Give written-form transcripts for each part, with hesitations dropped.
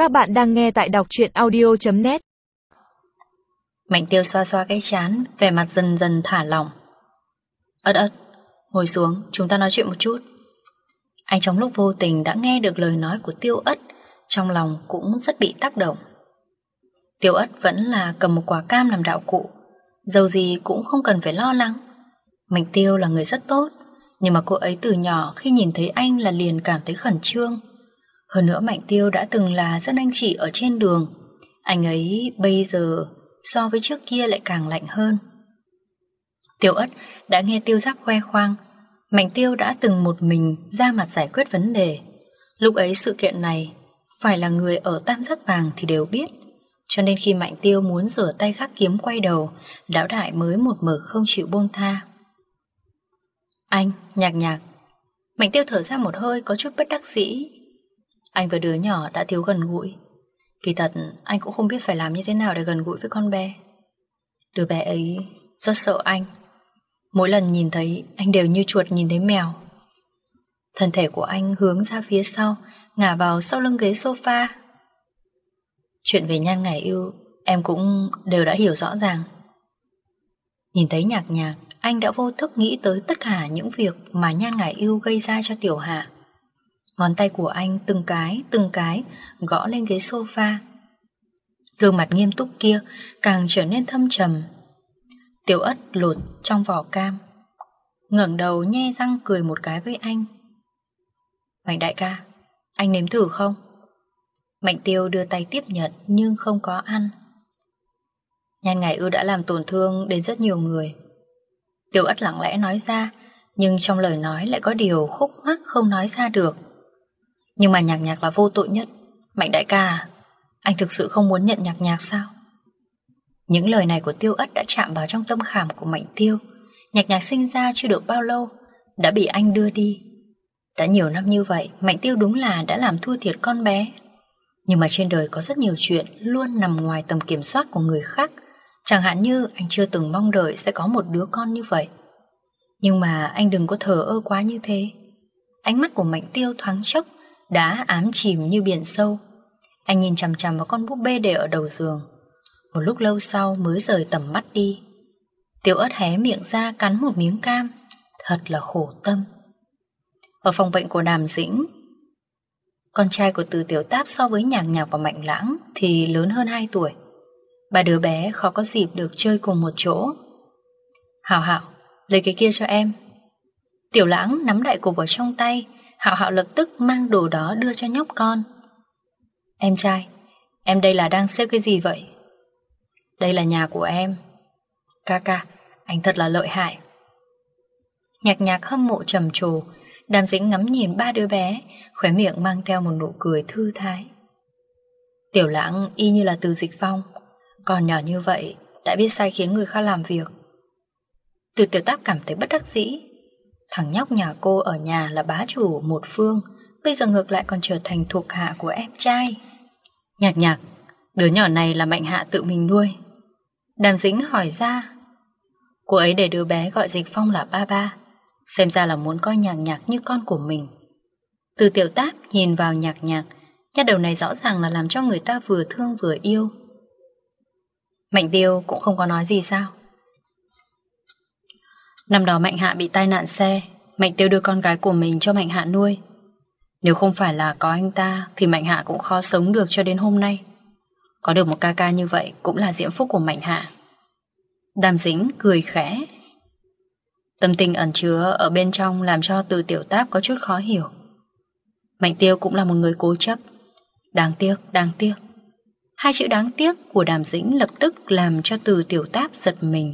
Các bạn đang nghe tại đọc truyện audio.net. Mạnh Tiêu xoa xoa cái trán, vẻ mặt dần dần thả lỏng. Ất, ngồi xuống, chúng ta nói chuyện một chút. Anh trong lúc vô tình đã nghe được lời nói của Tiêu Ất, trong lòng cũng rất bị tác động. Tiêu Ất vẫn là cầm một quả cam làm đạo cụ, dầu gì cũng không cần phải lo lắng. Mạnh Tiêu là người rất tốt, nhưng mà cô ấy từ nhỏ khi nhìn thấy anh là liền cảm thấy khẩn trương. Hơn nữa Mạnh Tiêu đã từng là dân anh chị ở trên đường. Anh ấy bây giờ so với trước kia lại càng lạnh hơn. Tiêu Ất đã nghe Tiêu Giác khoe khoang Mạnh Tiêu đã từng một mình ra mặt giải quyết vấn đề. Lúc ấy sự kiện này phải là người ở Tam Giác Vàng thì đều biết. Cho nên khi Mạnh Tiêu muốn rửa tay gác kiếm quay đầu, lão đại mới một mực không chịu buông tha. Anh, Nhạc. Mạnh Tiêu thở ra một hơi có chút bất đắc dĩ. Anh và đứa nhỏ đã thiếu gần gũi. Kỳ thật anh cũng không biết phải làm như thế nào để gần gũi với con bé. Đứa bé ấy rất sợ anh. Mỗi lần nhìn thấy anh đều như chuột nhìn thấy mèo. Thân thể của anh hướng ra phía sau, ngả vào sau lưng ghế sofa. Chuyện về Nhan Ngải Ưu em cũng đều đã hiểu rõ ràng. Nhìn thấy Nhạc, anh đã vô thức nghĩ tới tất cả những việc mà Nhan Ngải Ưu gây ra cho Tiểu Hạ. Ngón tay của anh từng cái gõ lên ghế sofa. Gương mặt nghiêm túc kia càng trở nên thâm trầm. Tiểu Ất lột trong vỏ cam, ngẩng đầu nhe răng cười một cái với anh. Mạnh đại ca, anh nếm thử không? Mạnh Tiêu đưa tay tiếp nhận nhưng không có ăn. Nhan Ngải Ưu đã làm tổn thương đến rất nhiều người. Tiểu Ất lặng lẽ nói ra, nhưng trong lời nói lại có điều khúc mắc không nói ra được. Nhưng mà Nhạc là vô tội nhất. Mạnh đại ca, anh thực sự không muốn nhận Nhạc sao? Những lời này của Tiêu Ất đã chạm vào trong tâm khảm của Mạnh Tiêu. Nhạc sinh ra chưa được bao lâu đã bị anh đưa đi. Đã nhiều năm như vậy, Mạnh Tiêu đúng là đã làm thua thiệt con bé. Nhưng mà trên đời có rất nhiều chuyện luôn nằm ngoài tầm kiểm soát của người khác. Chẳng hạn như anh chưa từng mong đợi sẽ có một đứa con như vậy. Nhưng mà anh đừng có thờ ơ quá như thế. Ánh mắt của Mạnh Tiêu thoáng chốc đã ám chìm như biển sâu. Anh nhìn chằm chằm vào con búp bê để ở đầu giường. Một lúc lâu sau mới rời tầm mắt đi. Tiêu Ất hé miệng ra cắn một miếng cam. Thật là khổ tâm. Ở phòng bệnh của Đàm Dĩnh, con trai của Từ Tiểu Táp so với Nhạc và Mạnh Lãng thì lớn hơn 2 tuổi. Ba đứa bé khó có dịp được chơi cùng một chỗ. Hảo, lấy cái kia cho em. Tiểu Lãng nắm đại cục ở trong tay. Hạo lập tức mang đồ đó đưa cho nhóc con. Em trai, em đây là đang xếp cái gì vậy? Đây là nhà của em. Ca, anh thật là lợi hại. Nhạc hâm mộ trầm trồ. Đàm Dĩnh ngắm nhìn ba đứa bé, khóe miệng mang theo một nụ cười thư thái. Tiểu Lãng y như là Từ Dịch Phong, còn nhỏ như vậy đã biết sai khiến người khác làm việc. Từ Tiểu Táp cảm thấy bất đắc dĩ. Thằng nhóc nhà cô ở nhà là bá chủ một phương, bây giờ ngược lại còn trở thành thuộc hạ của em trai. Nhạc, đứa nhỏ này là Mạnh Hạ tự mình nuôi. Đàm Dĩnh hỏi ra. Cô ấy để đứa bé gọi Dịch Phong là ba, xem ra là muốn coi Nhạc như con của mình. Từ Tiểu Táp nhìn vào Nhạc, nha đầu này rõ ràng là làm cho người ta vừa thương vừa yêu. Mạnh Tiêu cũng không có nói gì sao? Năm đó Mạnh Hạ bị tai nạn xe, Mạnh Tiêu đưa con gái của mình cho Mạnh Hạ nuôi. Nếu không phải là có anh ta thì Mạnh Hạ cũng khó sống được cho đến hôm nay. Có được một ca như vậy cũng là diễm phúc của Mạnh Hạ. Đàm Dĩnh cười khẽ. Tâm tình ẩn chứa ở bên trong làm cho Từ Tiểu Táp có chút khó hiểu. Mạnh Tiêu cũng là một người cố chấp. Đáng tiếc. Hai chữ đáng tiếc của Đàm Dĩnh lập tức làm cho Từ Tiểu Táp giật mình.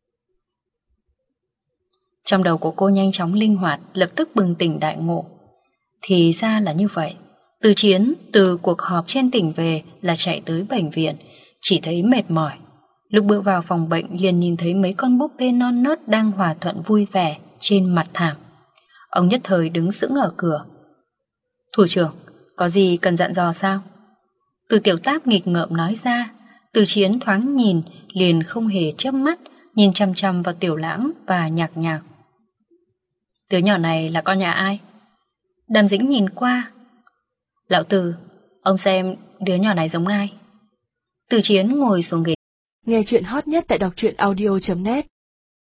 Trong đầu của cô nhanh chóng linh hoạt, lập tức bừng tỉnh đại ngộ. Thì ra là như vậy. Từ Chiến từ cuộc họp trên tỉnh về là chạy tới bệnh viện, chỉ thấy mệt mỏi. Lúc bước vào phòng bệnh liền nhìn thấy mấy con búp bê non nớt đang hòa thuận vui vẻ trên mặt thảm. Ông nhất thời đứng sững ở cửa. Thủ trưởng, có gì cần dặn dò sao? Từ Tiểu Táp nghịch ngợm nói ra. Từ Chiến thoáng nhìn liền không hề chớp mắt, nhìn chăm chăm vào Tiểu Lãng và Nhạc. Đứa nhỏ này là con nhà ai? Đàm Dĩnh nhìn qua. Lão Từ, ông xem đứa nhỏ này giống ai? Từ Chiến ngồi xuống ghế. Nghe chuyện hot nhất tại đọc truyện audio.net